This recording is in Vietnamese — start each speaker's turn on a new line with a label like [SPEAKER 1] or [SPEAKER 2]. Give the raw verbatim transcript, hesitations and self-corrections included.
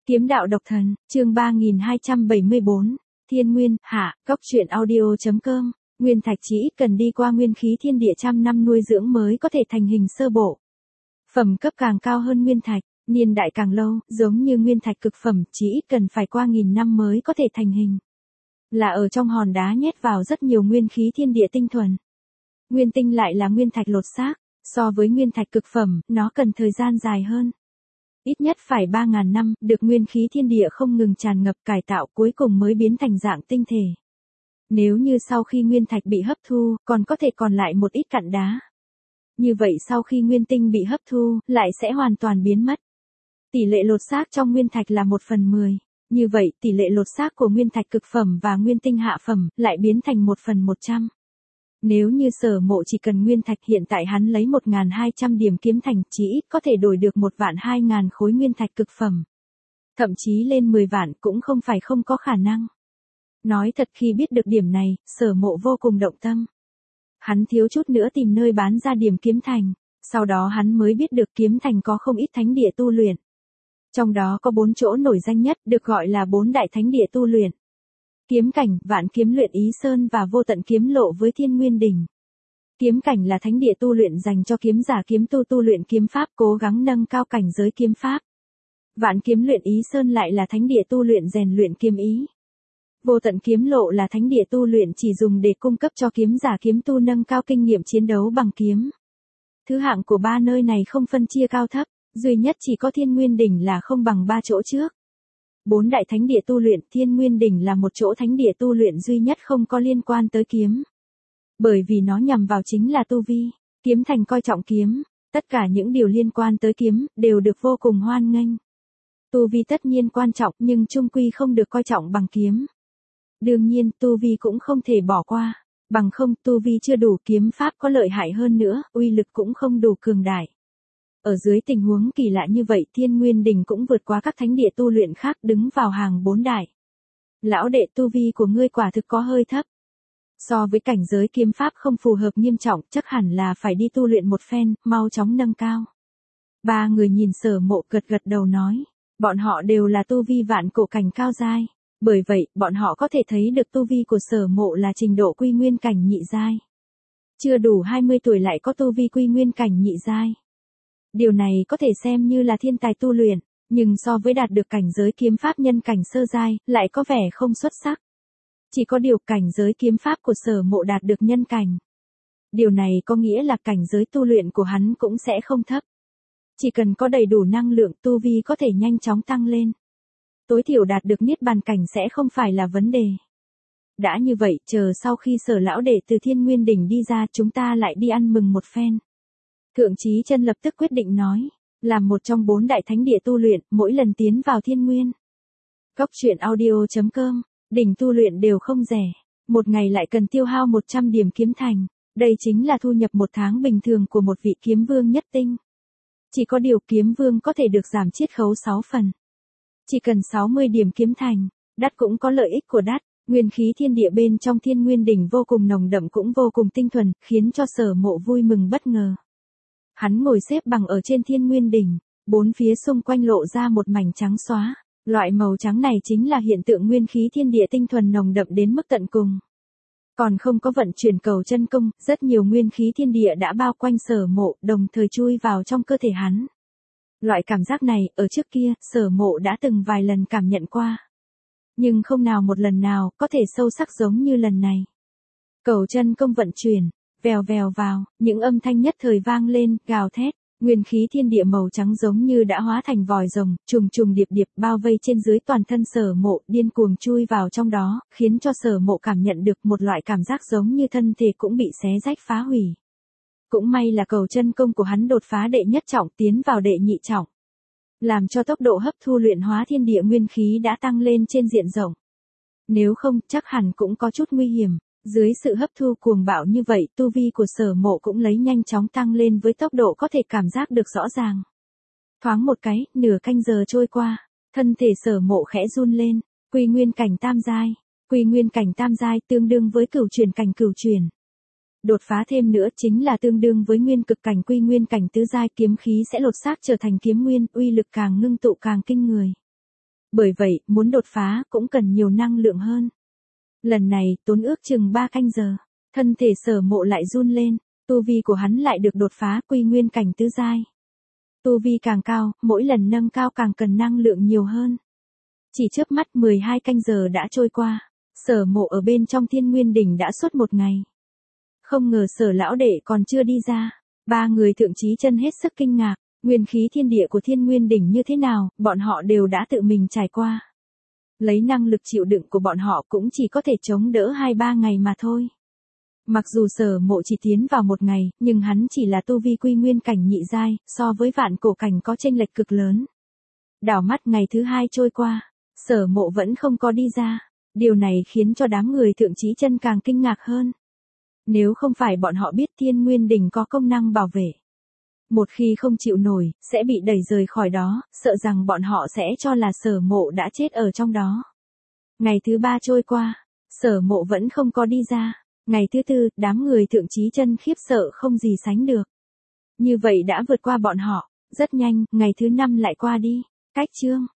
[SPEAKER 1] Kiếm đạo độc thần, chương ba nghìn hai trăm bảy mươi bốn, Thiên Nguyên, hạ, Cốc truyện audio chấm com, Nguyên thạch chỉ ít cần đi qua nguyên khí thiên địa trăm năm nuôi dưỡng mới có thể thành hình sơ bộ. Phẩm cấp càng cao hơn nguyên thạch, niên đại càng lâu, giống như nguyên thạch cực phẩm chỉ ít cần phải qua nghìn năm mới có thể thành hình. Là ở trong hòn đá nhét vào rất nhiều nguyên khí thiên địa tinh thuần. Nguyên tinh lại là nguyên thạch lột xác, so với nguyên thạch cực phẩm, nó cần thời gian dài hơn. Ít nhất phải ba ngàn năm, được nguyên khí thiên địa không ngừng tràn ngập cải tạo cuối cùng mới biến thành dạng tinh thể. Nếu như sau khi nguyên thạch bị hấp thu, còn có thể còn lại một ít cặn đá. Như vậy sau khi nguyên tinh bị hấp thu, lại sẽ hoàn toàn biến mất. Tỷ lệ lột xác trong nguyên thạch là một phần mười. Như vậy, tỷ lệ lột xác của nguyên thạch cực phẩm và nguyên tinh hạ phẩm, lại biến thành một phần một trăm. Nếu như Sở Mộ chỉ cần nguyên thạch hiện tại hắn lấy một nghìn hai trăm điểm kiếm thành chỉ ít có thể đổi được một vạn hai ngàn khối nguyên thạch cực phẩm. Thậm chí lên mười vạn cũng không phải không có khả năng. Nói thật khi biết được điểm này, Sở Mộ vô cùng động tâm. Hắn thiếu chút nữa tìm nơi bán ra điểm kiếm thành, sau đó hắn mới biết được kiếm thành có không ít thánh địa tu luyện. Trong đó có bốn chỗ nổi danh nhất được gọi là bốn đại thánh địa tu luyện. Kiếm cảnh, Vạn Kiếm Luyện Ý Sơn và Vô Tận Kiếm Lộ với Thiên Nguyên Đỉnh. Kiếm cảnh là thánh địa tu luyện dành cho kiếm giả kiếm tu tu luyện kiếm pháp cố gắng nâng cao cảnh giới kiếm pháp. Vạn Kiếm Luyện Ý Sơn lại là thánh địa tu luyện rèn luyện kiếm ý. Vô Tận Kiếm Lộ là thánh địa tu luyện chỉ dùng để cung cấp cho kiếm giả kiếm tu nâng cao kinh nghiệm chiến đấu bằng kiếm. Thứ hạng của ba nơi này không phân chia cao thấp, duy nhất chỉ có Thiên Nguyên Đỉnh là không bằng ba chỗ trước. Bốn đại thánh địa tu luyện, Thiên Nguyên Đỉnh là một chỗ thánh địa tu luyện duy nhất không có liên quan tới kiếm. Bởi vì nó nhằm vào chính là tu vi, kiếm thành coi trọng kiếm, tất cả những điều liên quan tới kiếm, đều được vô cùng hoan nghênh. Tu vi tất nhiên quan trọng nhưng chung quy không được coi trọng bằng kiếm. Đương nhiên, tu vi cũng không thể bỏ qua, bằng không tu vi chưa đủ kiếm pháp có lợi hại hơn nữa, uy lực cũng không đủ cường đại. Ở dưới tình huống kỳ lạ như vậy Thiên Nguyên Đỉnh cũng vượt qua các thánh địa tu luyện khác đứng vào hàng bốn đại. Lão đệ tu vi của ngươi quả thực có hơi thấp. So với cảnh giới kiếm pháp không phù hợp nghiêm trọng chắc hẳn là phải đi tu luyện một phen, mau chóng nâng cao. Ba người nhìn Sở Mộ gật gật đầu nói, bọn họ đều là tu vi vạn cổ cảnh cao giai. Bởi vậy, bọn họ có thể thấy được tu vi của Sở Mộ là trình độ quy nguyên cảnh nhị giai. Chưa đủ hai mươi tuổi lại có tu vi quy nguyên cảnh nhị giai. Điều này có thể xem như là thiên tài tu luyện, nhưng so với đạt được cảnh giới kiếm pháp nhân cảnh sơ giai, lại có vẻ không xuất sắc. Chỉ có điều cảnh giới kiếm pháp của Sở Mộ đạt được nhân cảnh. Điều này có nghĩa là cảnh giới tu luyện của hắn cũng sẽ không thấp. Chỉ cần có đầy đủ năng lượng tu vi có thể nhanh chóng tăng lên. Tối thiểu đạt được niết bàn cảnh sẽ không phải là vấn đề. Đã như vậy, chờ sau khi Sở lão đệ từ Thiên Nguyên Đỉnh đi ra chúng ta lại đi ăn mừng một phen. Thượng Chí Chân lập tức quyết định nói, làm một trong bốn đại thánh địa tu luyện, mỗi lần tiến vào Thiên Nguyên. Cốc truyện audio chấm com, đỉnh tu luyện đều không rẻ, một ngày lại cần tiêu hao một trăm điểm kiếm thành, đây chính là thu nhập một tháng bình thường của một vị kiếm vương nhất tinh. Chỉ có điều kiếm vương có thể được giảm chiết khấu sáu phần. Chỉ cần sáu mươi điểm kiếm thành, đắt cũng có lợi ích của đắt. Nguyên khí thiên địa bên trong Thiên Nguyên Đỉnh vô cùng nồng đậm cũng vô cùng tinh thuần, khiến cho Sở Mộ vui mừng bất ngờ. Hắn ngồi xếp bằng ở trên Thiên Nguyên Đỉnh, bốn phía xung quanh lộ ra một mảnh trắng xóa. Loại màu trắng này chính là hiện tượng nguyên khí thiên địa tinh thuần nồng đậm đến mức tận cùng. Còn không có vận chuyển cầu chân công, rất nhiều nguyên khí thiên địa đã bao quanh Sở Mộ, đồng thời chui vào trong cơ thể hắn. Loại cảm giác này, ở trước kia, Sở Mộ đã từng vài lần cảm nhận qua. Nhưng không nào một lần nào, có thể sâu sắc giống như lần này. Cầu chân công vận chuyển, vèo vèo vào, những âm thanh nhất thời vang lên, gào thét, nguyên khí thiên địa màu trắng giống như đã hóa thành vòi rồng, trùng trùng điệp điệp bao vây trên dưới toàn thân Sở Mộ, điên cuồng chui vào trong đó, khiến cho Sở Mộ cảm nhận được một loại cảm giác giống như thân thể cũng bị xé rách phá hủy. Cũng may là cầu chân công của hắn đột phá đệ nhất trọng tiến vào đệ nhị trọng. Làm cho tốc độ hấp thu luyện hóa thiên địa nguyên khí đã tăng lên trên diện rộng. Nếu không, chắc hẳn cũng có chút nguy hiểm. Dưới sự hấp thu cuồng bạo như vậy, tu vi của Sở Mộ cũng lấy nhanh chóng tăng lên với tốc độ có thể cảm giác được rõ ràng. Thoáng một cái, nửa canh giờ trôi qua, thân thể Sở Mộ khẽ run lên, quy nguyên cảnh tam giai. Quy nguyên cảnh tam giai tương đương với cửu truyền cảnh cửu truyền. Đột phá thêm nữa chính là tương đương với nguyên cực cảnh quy nguyên cảnh tứ giai, kiếm khí sẽ lột xác trở thành kiếm nguyên, uy lực càng ngưng tụ càng kinh người. Bởi vậy, muốn đột phá cũng cần nhiều năng lượng hơn. Lần này, tốn ước chừng ba canh giờ, thân thể Sở Mộ lại run lên, tu vi của hắn lại được đột phá quy nguyên cảnh tứ giai. Tu vi càng cao, mỗi lần nâng cao càng cần năng lượng nhiều hơn. Chỉ chớp mắt mười hai canh giờ đã trôi qua, Sở Mộ ở bên trong Thiên Nguyên Đỉnh đã suốt một ngày. Không ngờ Sở lão đệ còn chưa đi ra, ba người Thượng Chí Chân hết sức kinh ngạc, nguyên khí thiên địa của Thiên Nguyên Đỉnh như thế nào, bọn họ đều đã tự mình trải qua. Lấy năng lực chịu đựng của bọn họ cũng chỉ có thể chống đỡ hai ba ngày mà thôi. Mặc dù Sở Mộ chỉ tiến vào một ngày, nhưng hắn chỉ là tu vi quy nguyên cảnh nhị giai, so với vạn cổ cảnh có chênh lệch cực lớn. Đảo mắt ngày thứ hai trôi qua, Sở Mộ vẫn không có đi ra, điều này khiến cho đám người Thượng Chí Chân càng kinh ngạc hơn. Nếu không phải bọn họ biết Thiên Nguyên Đỉnh có công năng bảo vệ, một khi không chịu nổi, sẽ bị đẩy rời khỏi đó, sợ rằng bọn họ sẽ cho là Sở Mộ đã chết ở trong đó. Ngày thứ ba trôi qua, Sở Mộ vẫn không có đi ra. Ngày thứ tư, đám người Thượng Chí Chân khiếp sợ không gì sánh được. Như vậy đã vượt qua bọn họ, rất nhanh, ngày thứ năm lại qua đi. Cách chương